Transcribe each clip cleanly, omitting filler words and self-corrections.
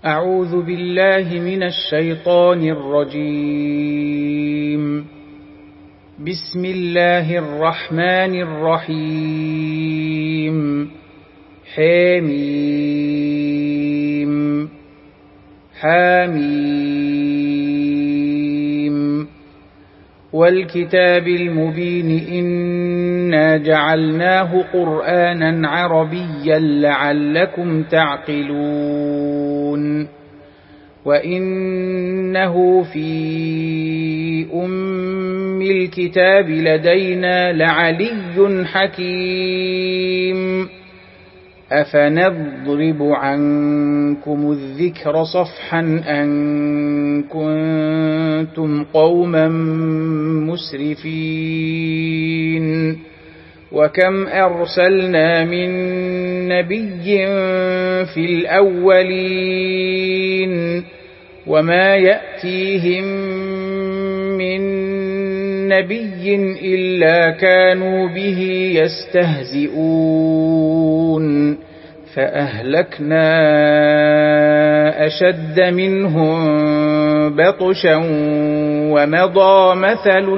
أعوذ بالله من الشيطان الرجيم. بسم الله الرحمن الرحيم. حميم حميم والكتاب المبين إنا جعلناه قرآنا عربيا لعلكم تعقلون وإنه في أم الكتاب لدينا لعلي حكيم أفنضرب عنكم الذكر صفحا أن كنتم قوما مسرفين وكم أرسلنا من نبي في الأولين وما يأتيهم من نبي إلا كانوا به يستهزئون فأهلكنا أشد منهم بطشا ومضى مثل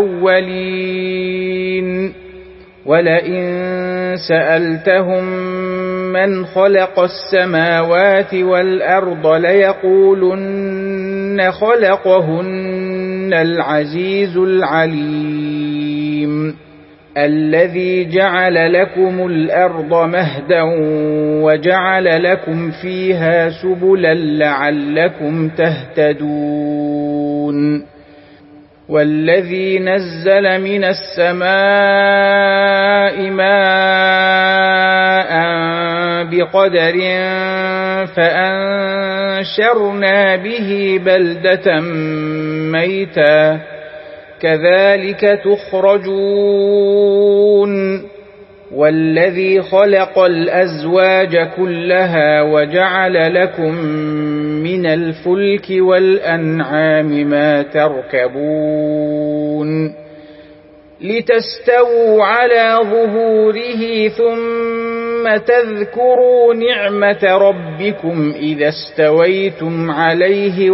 الأولين ولئن سألتهم من خلق السماوات والأرض ليقولن خلقهن العزيز العليم الذي جعل لكم الأرض مهدا وجعل لكم فيها سبلا لعلكم تهتدون والذي نزل من السماء ماء بقدر فأنشرنا به بلدة ميتا كذلك تخرجون والذي خلق الأزواج كلها وجعل لكم من الفلك والأنعام ما تركبون لتستووا على ظهوره ثم تذكروا نعمة ربكم إذا استويتم عليه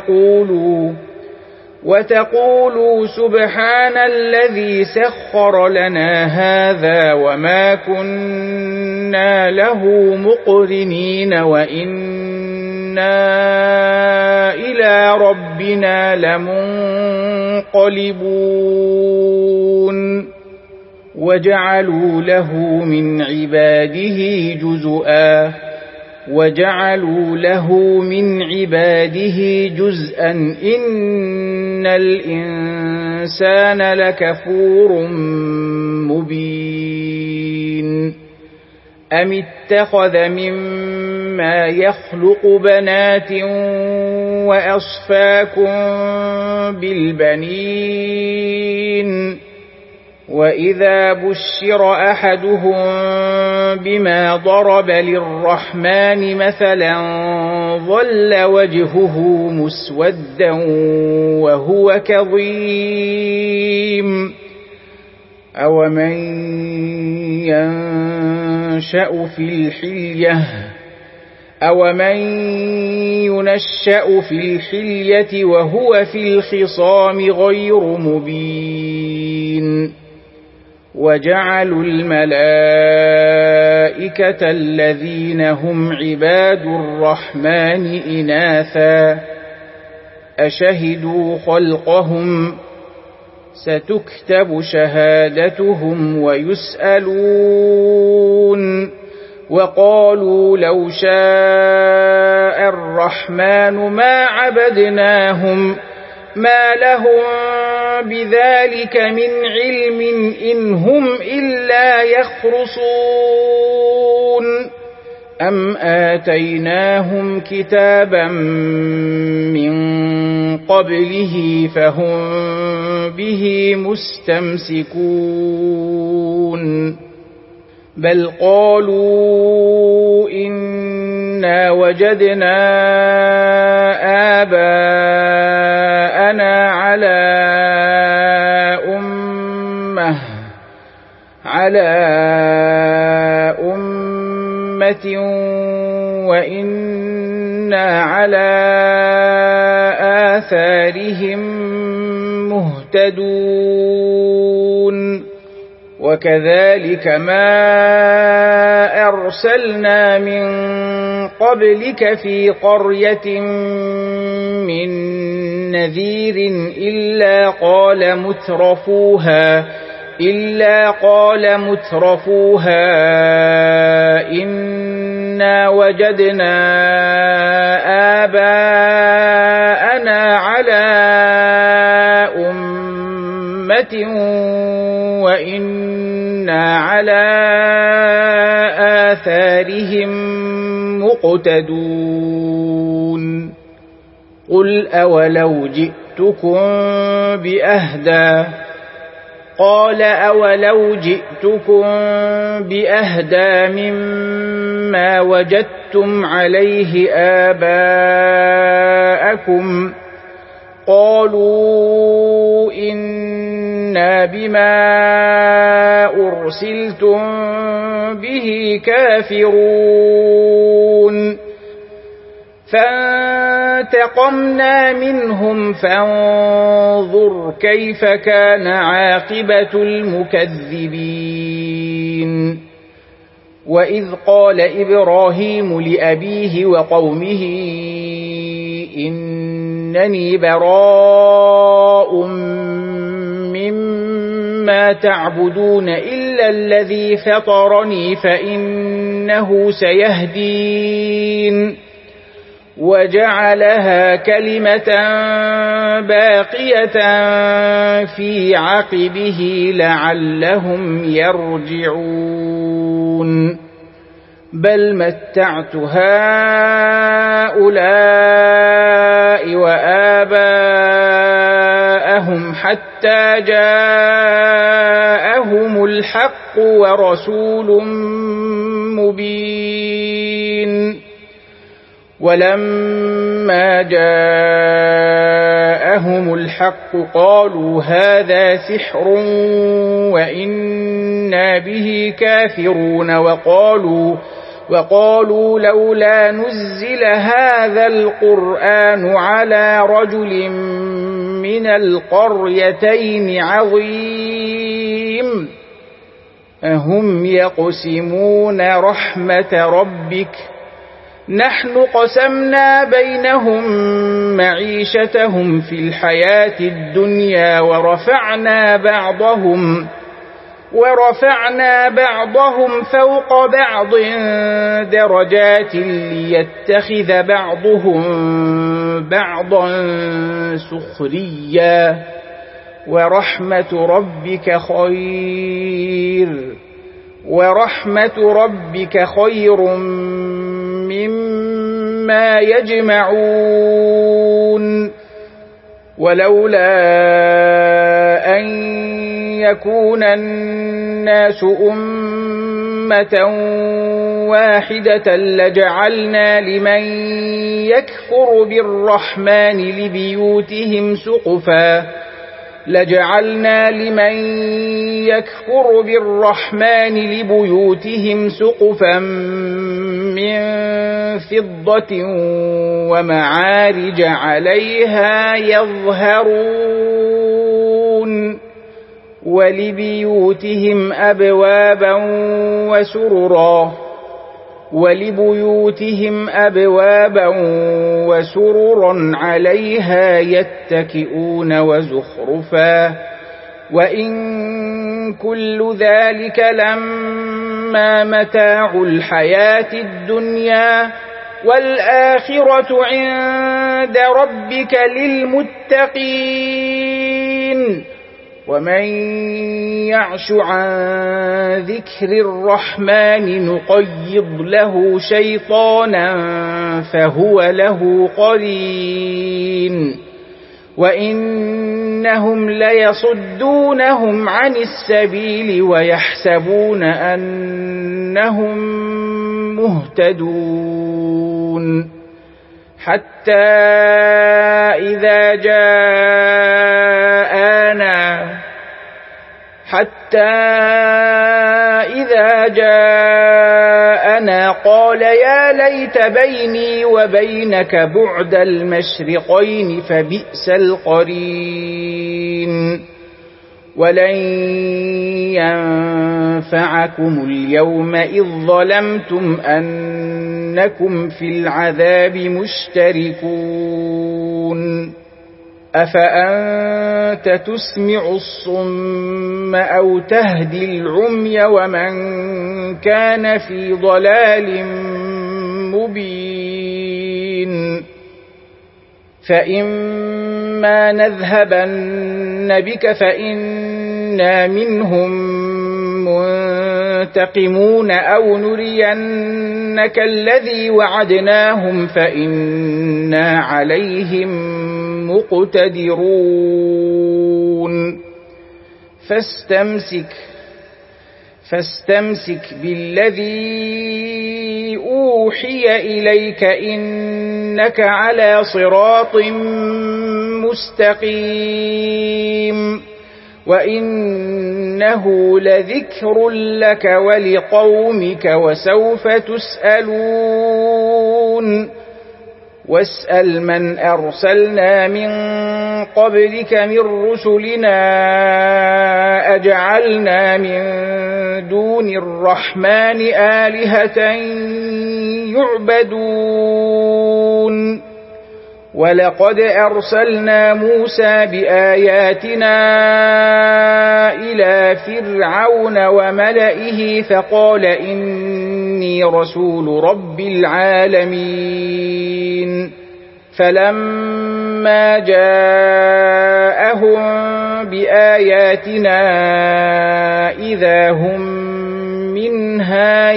وتقولوا سبحان الذي سخر لنا هذا وما كنا له مقرنين وإنا إلى ربنا لمنقلبون وجعلوا له من عباده جزءا إن الإنسان لكفور مبين أم اتخذ مما يخلق بنات وأصفاكم بالبنين وإذا بشر أحدهم بما ضرب للرحمن مثلا ظل وجهه مسودا وهو كظيم أومن ينشأ في الحلية وهو في الخصام غير مبين وجعلوا الملائكة الذين هم عباد الرحمن إناثا أشهدوا خلقهم ستكتب شهادتهم ويسألون وقالوا لو شاء الرحمن ما عبدناهم ما لهم بذلك من علم إن هم إلا يخرصون أم آتيناهم كتابا من قبله فهم به مستمسكون بل قالوا إنا وجدنا آباءنا على أمة وإنا وإنا على آثارهم مهتدون وكذلك ما أرسلنا من قبلك في قرية من نذير إلا قال مترفوها إنا وجدنا آباءنا على أمة وإنا على آثارهم مقتدون قل أولو جئتكم بأهدى مما وجدتم عليه آباءكم قالوا إنا بما أرسلتم به كافرون فانتقمنا منهم فانظر كيف كان عاقبة المكذبين وإذ قال إبراهيم لأبيه وقومه إنني براء مما تعبدون إلا الذي فطرني فإنه سيهدين وجعلها كلمة باقية في عقبه لعلهم يرجعون بل متعت هؤلاء وآباءهم حتى جاءهم الحق ورسول مبين ولما جاءهم الحق قالوا هذا سحر وإنا به كافرون وقالوا لولا نزل هذا القرآن على رجل من القريتين عظيم أهم يقسمون رحمة ربك نحن قسمنا بينهم معيشتهم في الحياة الدنيا ورفعنا بعضهم فوق بعض درجات ليتخذ بعضهم بعضا سخريا ورحمة ربك خير مما يجمعون ولولا أن يكون الناس أمة واحدة لجعلنا لمن يكفر بالرحمن لبيوتهم سقفا من فضة ومعارج عليها يظهرون ولبيوتهم أبوابا وسررا عليها يتكئون وزخرفا وإن كل ذلك لما متاع الحياة الدنيا والآخرة عند ربك للمتقين ومن يعش عن ذكر الرحمن نقيض له شيطانا فهو له قرين وإنهم ليصدونهم عن السبيل ويحسبون أنهم مهتدون حتى إذا جاءنا قال يا يا ليت بيني وبينك بعد المشرقين فبئس القرين ولن ينفعكم اليوم إذ ظلمتم أنكم في العذاب مشتركون أفأنت تسمع الصم أو تهدي العمي ومن كان في ضلال مبين فإما نذهبن بك فإنا منهم منتقمون أو نرينك الذي وعدناهم فإنا عليهم مقتدرون فاستمسك بالذي أوحي إليك إنك على صراط مستقيم وإنه لذكر لك ولقومك وسوف تسألون واسأل من أرسلنا من قبلك من رسلنا أجعلنا من دون الرحمن آلهة يعبدون ولقد أرسلنا موسى بآياتنا إلى فرعون وملئه فقال إني رسول رب العالمين فلما جاءهم بآياتنا إذا هم منها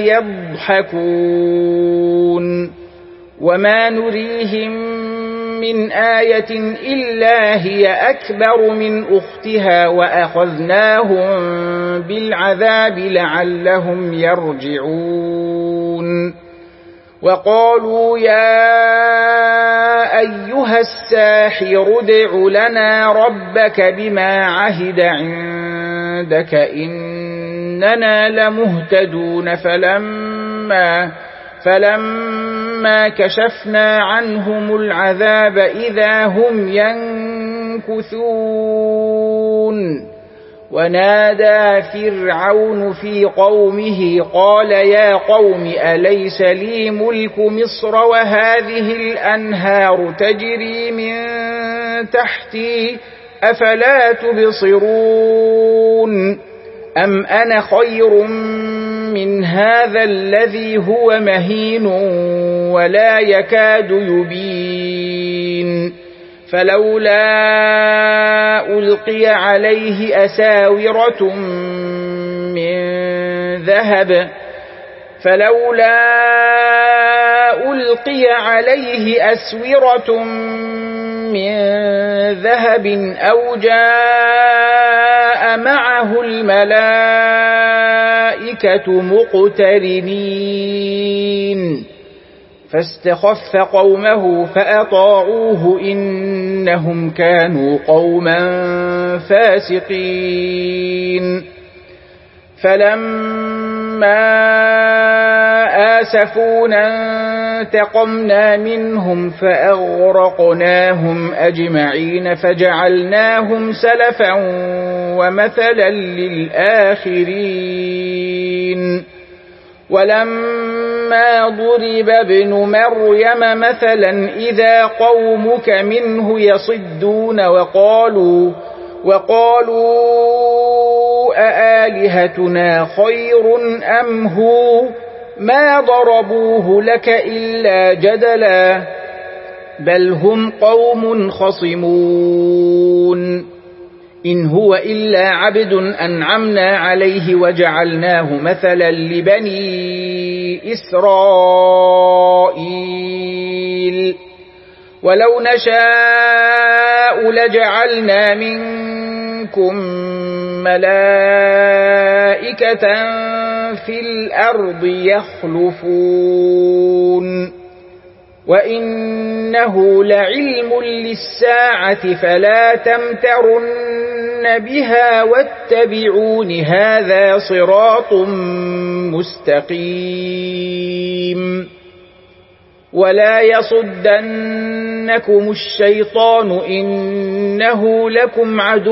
يضحكون وما نريهم من آية إلا هي أكبر من أختها وأخذناهم بالعذاب لعلهم يرجعون وقالوا يا أيها الساحر ادع لنا ربك بما عهد عندك إننا لمهتدون فلما كشفنا عنهم العذاب إذا هم ينكثون ونادى فرعون في قومه قال يا قوم أليس لي ملك مصر وهذه الأنهار تجري من تحتي أفلا تبصرون أم أنا خير من هذا الذي هو مهين ولا يكاد يبين فلولا ألقي عليه أساورة من ذهب أو جاء معه الملائكة مقترنين فاستخف قومه فأطاعوه إنهم كانوا قوما فاسقين فلما آسفونا انتقمنا منهم فأغرقناهم أجمعين فجعلناهم سلفا ومثلا للآخرين ولما ضرب ابن مريم مثلا إذا قومك منه يصدون وقالوا أآلهتنا خير أم هو ما ضربوه لك إلا جدلا بل هم قوم خصمون إن هو إلا عبد أنعمنا عليه وجعلناه مثلا لبني إسرائيل ولو نشاء لجعلنا منكم ملائكة في الأرض يخلفون وإنه لعلم للساعة فلا تمترن بها واتبعون هذا صراط مستقيم ولا يصدنكم الشيطان إنه لكم عدو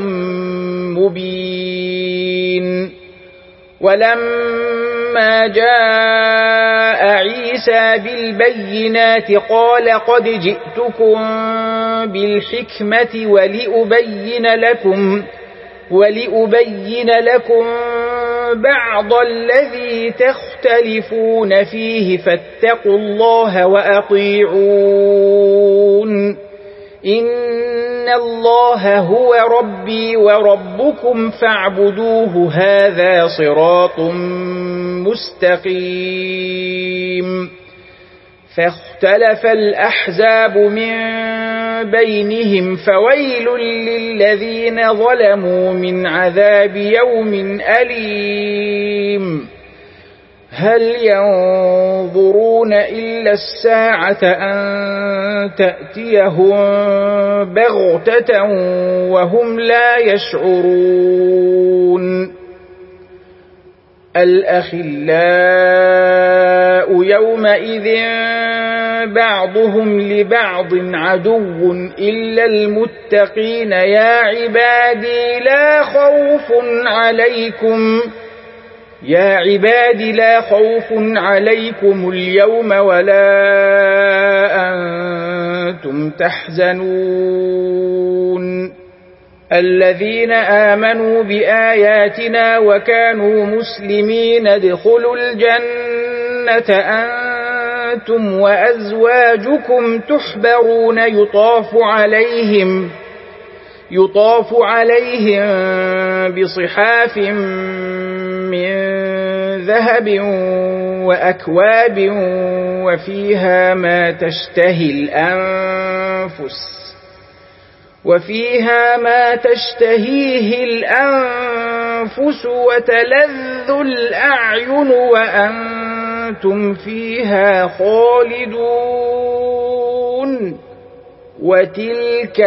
مبين. ولما جاء عيسى بالبينات قال قد جئتكم بالحكمة ولأبين لكم بعض الذي تختلفون فيه فاتقوا الله وأطيعون إن الله هو ربي وربكم فاعبدوه هذا صراط مستقيم. فاختلف الأحزاب من بينهم فويل للذين ظلموا من عذاب يوم أليم. هل ينظرون إلا الساعة أن تأتيهم بغتة وهم لا يشعرون. الأخلاء يومئذ بعضهم لبعض عدو إلا المتقين يا عبادي لا خوف عليكم اليوم ولا أنتم تحزنون. الذين آمنوا بآياتنا وكانوا مسلمين ادخلوا الجنة أنتم وأزواجكم تحبرون يطاف عليهم بصحاف من ذهب وأكواب وفيها ما تشتهيه الأنفس وتلذ الأعين وأنتم فيها خالدون. وتلك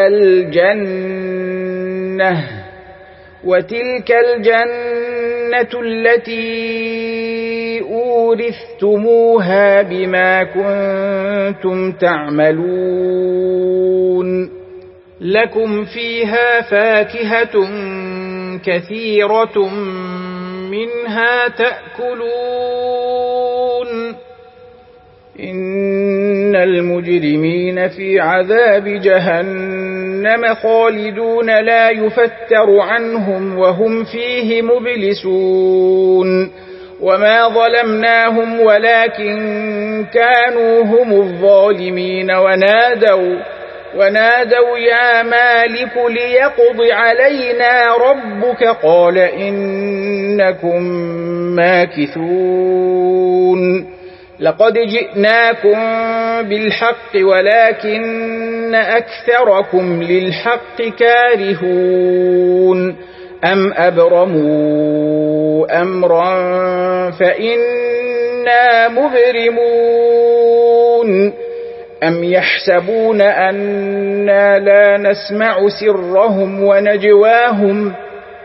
الجنة التي أورثتموها بما كنتم تعملون. لكم فيها فاكهة كثيرة منها تأكلون. إن المجرمين في عذاب جهنم خالدون لا يفتر عنهم وهم فيه مبلسون. وما ظلمناهم ولكن كانوا هم الظالمين ونادوا يا مالك ليقض علينا ربك قال إنكم ماكثون. لقد جئناكم بالحق ولكن أكثركم للحق كارهون. أم أبرموا أمرا فإنا مبرمون. أم يحسبون أنا لا نسمع سرهم ونجواهم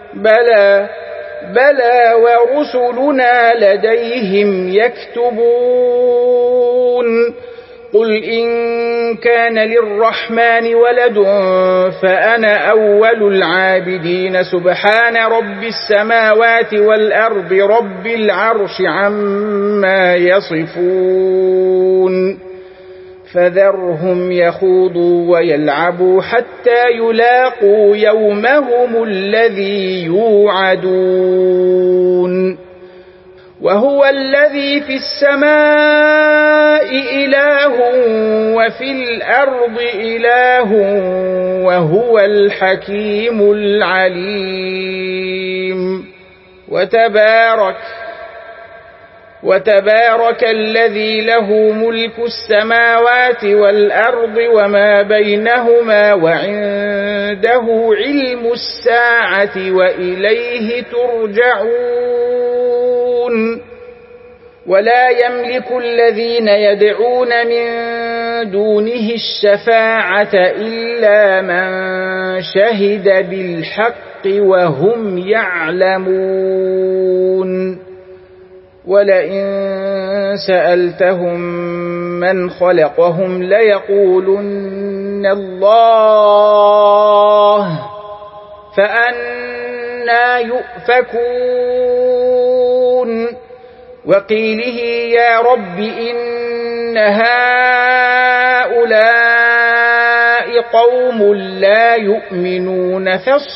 بلى ورسلنا لديهم يكتبون. قل إن كان للرحمن ولد فأنا أول العابدين. سبحان رب السماوات والأرض رب العرش عما يصفون. فذرهم يخوضوا ويلعبوا حتى يلاقوا يومهم الذي يوعدون. وهو الذي في السماء إله وفي الأرض إله وهو الحكيم العليم. وتبارك الذي له ملك السماوات والأرض وما بينهما وعنده علم الساعة وإليه ترجعون. ولا يملك الذين يدعون من دونه الشفاعة إلا من شهد بالحق وهم يعلمون. ولئن سألتهم من خلقهم ليقولن الله فأنى يؤفكون وقيله يا رب إن هؤلاء قوم لا يؤمنون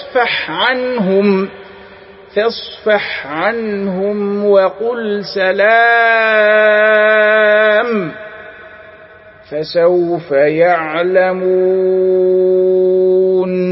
فاصفح عنهم وقل سلام فسوف يعلمون